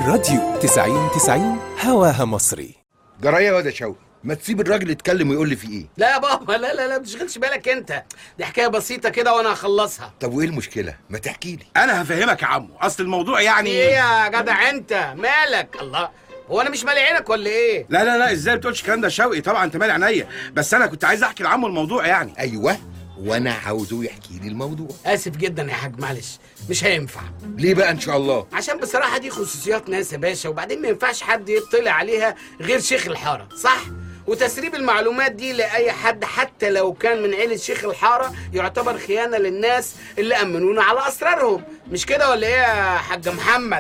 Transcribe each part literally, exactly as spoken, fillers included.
الراديو تسعين تسعين هواها مصري. جرايه واد يا شوقي، ما تسيب الراجل يتكلم ويقول لي في ايه؟ لا يا بابا، لا لا لا، ما تشغلش بالك انت، دي حكايه بسيطه كده وانا هخلصها. طب وايه المشكله؟ ما تحكي لي. انا هفهمك يا عمو، اصل الموضوع يعني ايه يا جدع انت مالك؟ الله، هو انا مش مالي عينك ولا ايه؟ لا لا لا، ازاي بتقولش الكلام ده يا شوقي؟ طبعا انت مالي عينيا، بس انا كنت عايز احكي لعمو الموضوع يعني. ايوه، وانا عاوزه يحكي لي الموضوع. اسف جدا يا حاج، معلش مش هينفع. ليه بقى ان شاء الله؟ عشان بصراحه دي خصوصيات ناس يا باشا، وبعدين ما ينفعش حد يطلع عليها غير شيخ الحاره، صح؟ وتسريب المعلومات دي لاي حد حتى لو كان من عيله شيخ الحاره يعتبر خيانه للناس اللي امنونا على اسرارهم، مش كده ولا ايه يا حاج محمد؟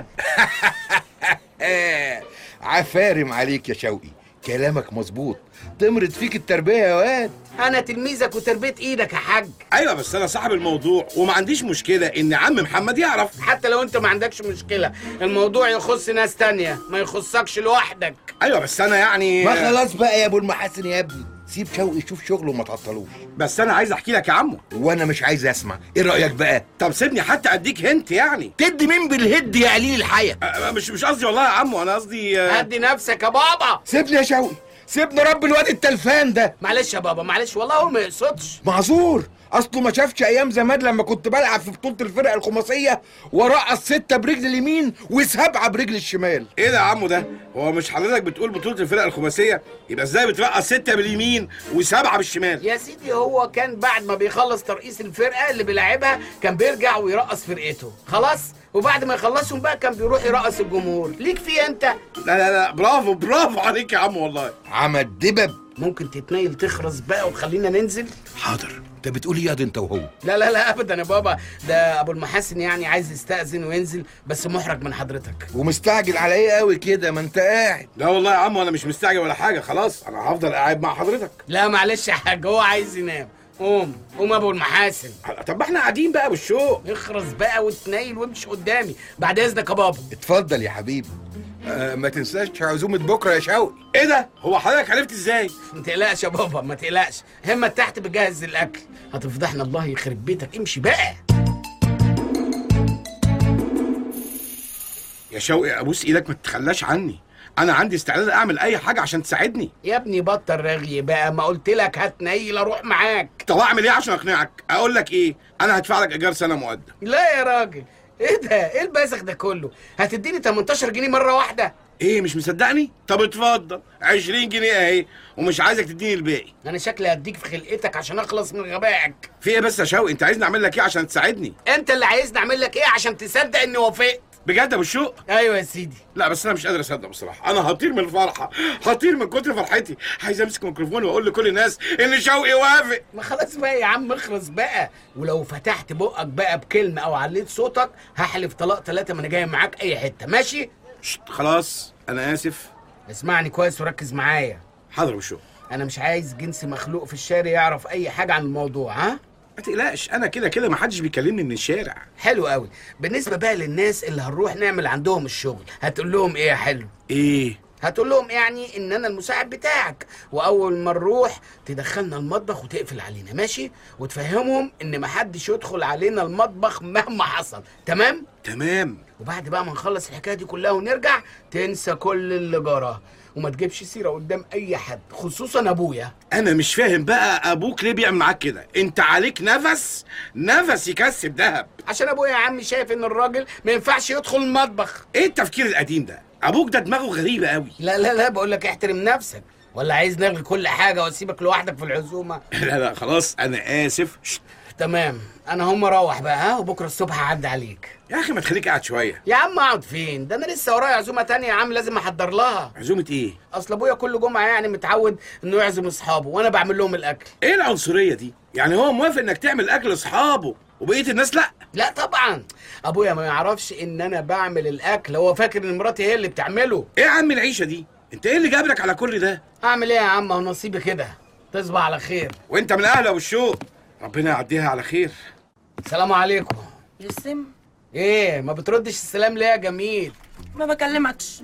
عفارم عليك يا شوقي، كلامك مظبوط، تمرض فيك التربيه يا واد. انا تلميذك وتربيه ايدك يا حاج. ايوه بس انا صاحب الموضوع وما عنديش مشكله ان عم محمد يعرف. حتى لو انت ما عندكش مشكله، الموضوع يخص ناس تانية، ما يخصكش لوحدك. ايوه بس انا يعني ما خلاص بقى يا ابو المحاسن يا ابني، سيب شوقي يشوف شغله وما تعطلوش. بس انا عايز احكي لك يا عمو. وانا مش عايز اسمع، ايه رايك بقى؟ طب سيبني حتى اديك هنت يعني. تدي مين بالهد يا قليل الحياه؟ أه مش مش قصدي والله يا عمو، انا قصدي أه هدي نفسك يا بابا. سيبني يا شوقي، سيبني رب الواد التلفان ده. معلش يا بابا، معلش والله هو ما يقصدش. معذور، اصله ما شافش ايام زمان لما كنت بلعب في بطوله الفرق الخماسيه ورقص سته برجل اليمين وسبعه برجل الشمال. ايه ده يا عمو ده؟ هو مش حضرتك بتقول بطوله الفرق الخماسيه؟ يبقى ازاي بترقص سته باليمين وسبعه بالشمال؟ يا سيدي هو كان بعد ما بيخلص ترقيص الفرقه اللي بيلعبها كان بيرجع ويرقص فرقته، خلاص؟ وبعد ما يخلصهم بقى كان بيروح يرقص الجمهور. ليك فيه انت؟ لا لا لا، برافو برافو عليك يا عمو والله. عمل دبب. ممكن تتنيل تخرس بقى وخلينا ننزل؟ حاضر. انت بتقول ايه يا انت وهو؟ لا لا لا ابدا يا بابا، ده ابو المحاسن يعني عايز يستأذن وينزل، بس محرج من حضرتك. ومستعجل على ايه قوي كده؟ ما انت قاعد. لا والله يا عمو انا مش مستعجل ولا حاجه، خلاص انا هفضل قاعد مع حضرتك. لا معلش يا حاج، هو عايز ينام. قوم قوم ابو المحاسن. طب ما احنا قاعدين بقى بالشوق. اخرس بقى وتنيل وامشي قدامي بعد اذنك يا بابا. اتفضل يا حبيبي. آه ما تنساش عزومه بكره يا شوقي. ايه ده؟ هو حضرتك عرفت ازاي؟ ما تقلقش يا بابا، ما تقلقش، همة تحت بجهز الاكل. هتفضحنا الله يخرب بيتك، امشي بقى. يا شوقي ابوس ايدك ما تتخلاش عني، انا عندي استعداد اعمل اي حاجه عشان تساعدني. يا ابني بطل رغي بقى، ما قلت لك هتنيل اروح معاك. طب اعمل ايه عشان اقنعك؟ اقول لك ايه، انا هدفع لك ايجار سنه مقدم. لا يا راجل، ايه ده؟ ايه البذخ ده كله؟ هتديني تمنتاشر جنيه مره واحده؟ ايه مش مصدقني؟ طب اتفضل عشرين جنيه اهي، ومش عايزك تديني الباقي. انا شكلي هديك في خلقتك عشان اخلص من غبائك. في ايه بس يا شوقي؟ انت عايزني اعمل لك ايه عشان تساعدني؟ انت اللي عايزني اعمل لك ايه عشان تصدق اني وافقت؟ بجد يا ابو الشوق؟ ايوه يا سيدي. لا بس انا مش قادر اصدق بصراحه، انا هطير من الفرحه، هطير من كتر فرحتي، عايز امسك ميكروفون واقول لكل الناس ان شوقي وافق. ما خلاص بقى يا عم، اخرس بقى، ولو فتحت بقك بقى بكلمه او عليت صوتك هحلف طلاق ثلاثه ما انا جاي معاك اي حته، ماشي؟ شت خلاص انا اسف. اسمعني كويس وركز معايا. حاضر يا ابو الشوق. انا مش عايز جنس مخلوق في الشارع يعرف اي حاجه عن الموضوع، ها؟ ما تقلقش، انا كده كده ما حدش بيكلمني من الشارع. حلو قوي. بالنسبه بقى للناس اللي هنروح نعمل عندهم الشغل، هتقول لهم ايه يا حلو؟ ايه؟ هتقول لهم يعني ان انا المساعد بتاعك، واول ما نروح تدخلنا المطبخ وتقفل علينا، ماشي؟ وتفهمهم ان محدش يدخل علينا المطبخ مهما حصل، تمام؟ تمام. وبعد بقى ما نخلص الحكايه دي كلها ونرجع تنسى كل اللي جراه، وما تجيبش سيره قدام اي حد خصوصا ابويا. انا مش فاهم بقى ابوك ليه بيعمل معاك كده؟ انت عليك نفس نفس يكسب دهب. عشان ابويا يا عم شايف ان الراجل ما ينفعش يدخل المطبخ. ايه التفكير القديم ده؟ ابوك ده دماغه غريبه قوي. لا لا لا، بقول لك احترم نفسك، ولا عايز نلغي كل حاجه واسيبك لوحدك في العزومه؟ لا لا خلاص انا اسف. شت. تمام، انا هم اروح بقى، ها؟ وبكره الصبح هعدي عليك. يا اخي ما تخليك قاعد شويه. يا عم اقعد فين؟ ده انا لسه ورايا عزومه تانية يا عم لازم احضر لها. عزومه ايه؟ اصل ابويا كل جمعه يعني متعود انه يعزم اصحابه وانا بعمل لهم الاكل. ايه العنصريه دي؟ يعني هو موافق انك تعمل اكل لاصحابه وبقيه الناس لا؟ لا طبعا، ابويا ما يعرفش ان انا بعمل الاكل، هو فاكر ان مراتي هي اللي بتعمله. ايه يا عم العيشه دي؟ انت ايه اللي جابرك على كل ده؟ اعمل ايه يا عم؟ هو نصيبي كده. تصبح على خير. وانت من اهل ابو الشوق، ربنا يعديها على خير. السلام عليكم. جسم. ايه ما بتردش السلام ليه يا جميل؟ ما بكلمكش.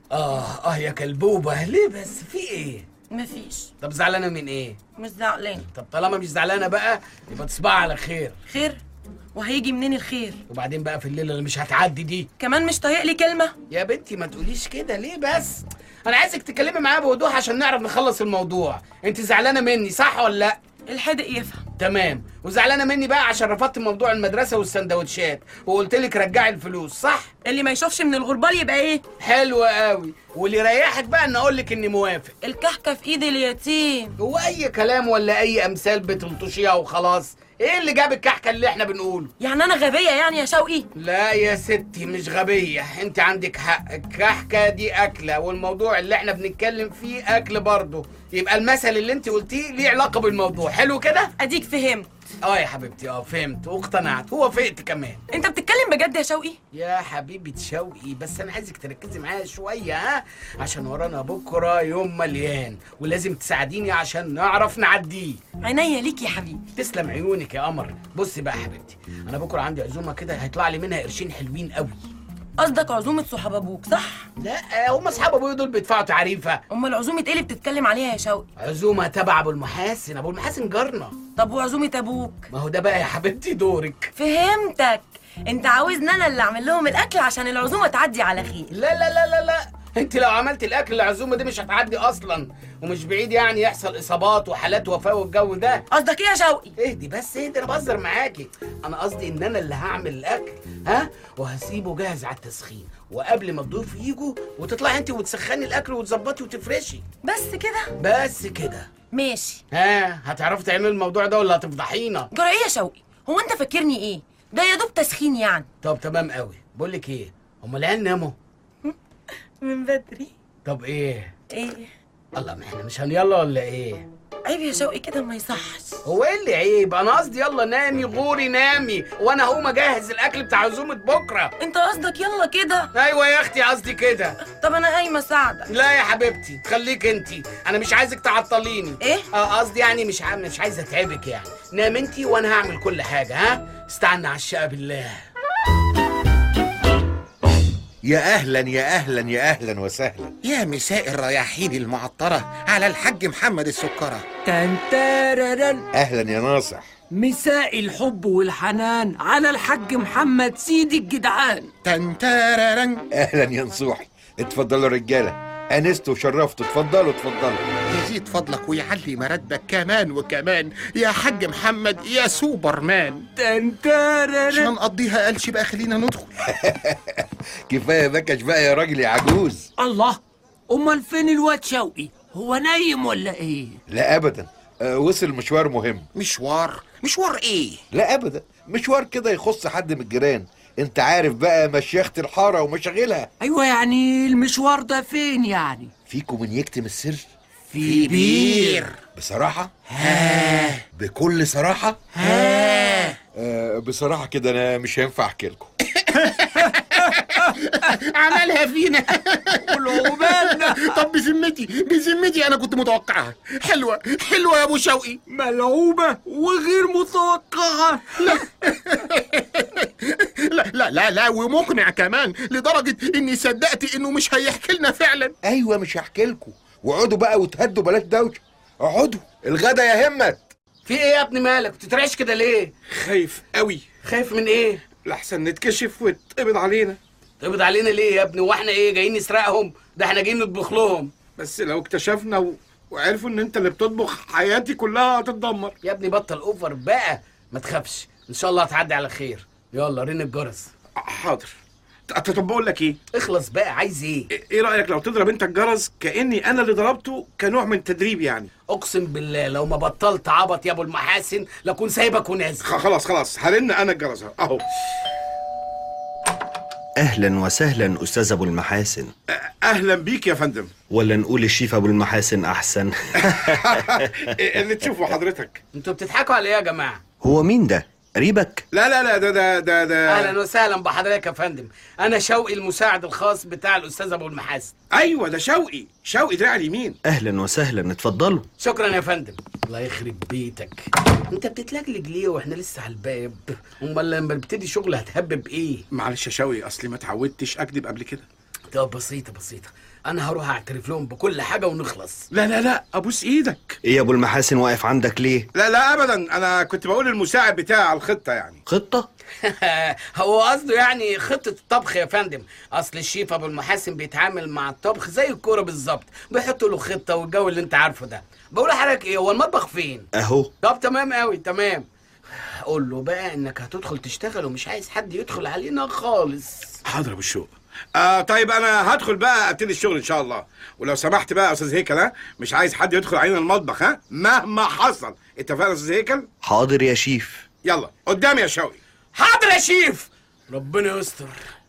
اه اه يا كلبوبه، ليه بس؟ في ايه؟ مفيش. طب زعلانه من ايه؟ مش زعلان. طب طالما مش زعلانه بقى يبقى تصبح على خير. خير؟ وهيجي منين الخير؟ وبعدين بقى في الليله اللي مش هتعدي دي كمان مش طايق لي كلمه؟ يا بنتي ما تقوليش كده ليه بس؟ انا عايزك تتكلمي معايا بوضوح عشان نعرف نخلص الموضوع. انت زعلانه مني صح ولا لا؟ الحدق يفهم. تمام. وزعلانه مني بقى عشان رفضت موضوع المدرسه والسندوتشات وقلت لك رجعي الفلوس صح؟ اللي ما يشوفش من الغربال يبقى ايه؟ حلو قوي. واللي يريحك بقى ان اقول لك اني موافق. الكحكه في ايد اليتيم. هو اي كلام ولا اي امثال بتلطشيها وخلاص؟ ايه اللي جاب الكحكه اللي احنا بنقوله؟ يعني انا غبيه يعني يا شوقي؟ لا يا ستي مش غبيه، انت عندك حق. الكحكه دي اكله والموضوع اللي احنا بنتكلم فيه اكل برضه، يبقى المثل اللي انت قلتيه ليه علاقه بالموضوع. حلو كده؟ اديك فهمت. اه يا حبيبتي اه فهمت واقتنعت ووافقت كمان. انت بتتكلم بجد يا شوقي؟ يا حبيبه شوقي بس انا عايزك تركزي معايا شويه ها، عشان ورانا بكره يوم مليان ولازم تساعديني عشان نعرف نعديه. عينيا ليك يا حبيبي. تسلم عيونك يا قمر. بصي بقى يا حبيبتي، انا بكره عندي عزومه كده هيطلع لي منها قرشين حلوين قوي. قصدك عزومه صحاب ابوك صح؟ لا هم اصحاب ابويا دول بيدفعوا تعريفه. امال عزومه ايه اللي بتتكلم عليها يا شوقي؟ عزومه تبع ابو المحاسن، ابو المحاسن جارنا. طب وعزومه ابوك؟ ما هو ده بقى يا حبيبتي دورك. فهمتك. انت عاوزني انا اللي اعمل لهم الاكل عشان العزومه تعدي على خير. لا لا لا لا لا، انت لو عملت الاكل العزومه دي مش هتعدي اصلا، ومش بعيد يعني يحصل اصابات وحالات وفاه والجو ده. قصدك ايه يا شوقي؟ اهدي بس اهدي، انا بهزر معاكي. انا قصدي ان انا اللي هعمل الاكل ها، وهسيبه جاهز على التسخين، وقبل ما الضيوف يجوا وتطلعي انت وتسخني الاكل وتظبطي وتفرشي. بس كده؟ بس كده. ماشي. ها هتعرفي تعملي الموضوع ده ولا هتفضحينا؟ جرى ايه يا شوقي؟ هو انت فاكرني ايه؟ ده يا دوب تسخين يعني. طب تمام قوي. بقول لك ايه، هم العيال ناموا من بدري. طب ايه؟ ايه؟ الله ما احنا مش هنيلا ولا ايه؟ عيب يا شوقي كده ما يصحش. هو ايه اللي عيب؟ انا قصدي يلا نامي غوري نامي وانا هقوم اجهز الاكل بتاع عزومه بكره. انت قصدك يلا كده؟ ايوه يا اختي قصدي كده. طب انا قايمه اساعدك. لا يا حبيبتي خليك انتي، انا مش عايزك تعطليني. ايه؟ اه قصدي يعني مش ع... مش عايزه اتعبك يعني. نام انتي وانا هعمل كل حاجه. ها استنى على الشقه بالله. يا اهلا يا اهلا يا اهلا وسهلا. يا مساء الرياحين المعطرة على الحاج محمد السكرة. تنتاررن. اهلا يا ناصح. مساء الحب والحنان على الحاج محمد سيدي الجدعان. تنتاررن. اهلا يا نصوحي. اتفضلوا رجاله، انست وشرفت. اتفضلوا اتفضلوا. يزيد فضلك ويعلي مرتبك كمان وكمان يا حاج محمد يا سوبرمان. تنتاررن. مش هنقضيها قالش بقى، خلينا ندخل. كفايه بكش بقى يا راجل يا عجوز. الله، امال فين الواد شوقي؟ هو نايم ولا ايه؟ لا ابدا، أه وصل مشوار مهم. مشوار؟ مشوار ايه؟ لا ابدا، مشوار كده يخص حد من الجيران. انت عارف بقى مشيخة الحاره ومشاغلها. ايوه يعني المشوار ده فين يعني؟ فيكم من يكتم السر؟ في بير. بصراحه؟ ها. بكل صراحه؟ ها. أه بصراحه كده انا مش هينفع احكي لكم. عملها فينا. والعقبالنا. طب بذمتي بذمتي انا كنت متوقعها. حلوه حلوه يا ابو شوقي. ملعوبه وغير متوقعه. لا لا لا لا ومقنع كمان لدرجه اني صدقت انه مش هيحكي لنا فعلا. ايوه مش هحكي لكم، واقعدوا بقى وتهدوا بلاش دوشه. اقعدوا الغدا يا همت. في ايه يا ابني مالك بتترعش كده ليه؟ خايف قوي خايف من ايه؟ لحسن نتكشف ويتقبض علينا. تقبض علينا ليه يا ابني؟ واحنا ايه جايين نسرقهم؟ ده احنا جايين نطبخ لهم. بس لو اكتشفنا و... وعرفوا ان انت اللي بتطبخ حياتي كلها هتتدمر. يا ابني بطل اوفر بقى، ما تخافش ان شاء الله هتعدي على خير. يلا رن الجرس. حاضر. طب بقول لك ايه؟ اخلص بقى، عايز ايه؟ ايه رايك لو تضرب انت الجرس كاني انا اللي ضربته كنوع من تدريب يعني؟ اقسم بالله لو ما بطلت عبط يا ابو المحاسن لكون سايبك ونازل. خلاص خلاص هرن انا الجرس اهو. اهلا وسهلا استاذ ابو المحاسن. اهلا بيك يا فندم. ولا نقول الشيف ابو المحاسن احسن؟ اللي تشوفه حضرتك. انتوا بتضحكوا على ايه يا جماعه؟ هو مين ده؟ قريبك؟ لا لا لا ده ده ده ده اهلا وسهلا بحضرتك يا فندم، انا شوقي المساعد الخاص بتاع الاستاذ ابو المحاسن. ايوه ده شوقي، شوقي دراع اليمين. اهلا وسهلا، اتفضلوا. شكرا يا فندم. الله يخرب بيتك، انت بتتلجلج ليه واحنا لسه على الباب؟ امال لما نبتدي شغل هتهبب ايه؟ معلش يا شوقي اصلي ما اتعودتش اكذب قبل كده. طب بسيطه بسيطه، انا هروح اعترف لهم بكل حاجه ونخلص. لا لا لا ابوس ايدك. ايه يا ابو المحاسن واقف عندك ليه؟ لا لا ابدا، انا كنت بقول للمساعد بتاعي على الخطه يعني. خطة؟ هو قصده يعني خطة الطبخ يا فندم. أصل الشيف أبو المحاسن بيتعامل مع الطبخ زي الكورة بالظبط، بيحطوا له خطة والجو اللي أنت عارفه ده. بقول لحضرتك إيه، هو المطبخ فين؟ اهو. طب تمام قوي تمام. قول له بقى إنك هتدخل تشتغل ومش عايز حد يدخل علينا خالص. حاضر يا ابو الشوق. آه طيب انا هدخل بقى ابتدي الشغل ان شاء الله، ولو سمحت بقى يا استاذ هيكل، ها مش عايز حد يدخل علينا المطبخ، ها مهما حصل. اتفقنا يا استاذ هيكل؟ حاضر يا شيف. يلا قدامي يا شوقي. حاضر يا شيف. ربنا يستر.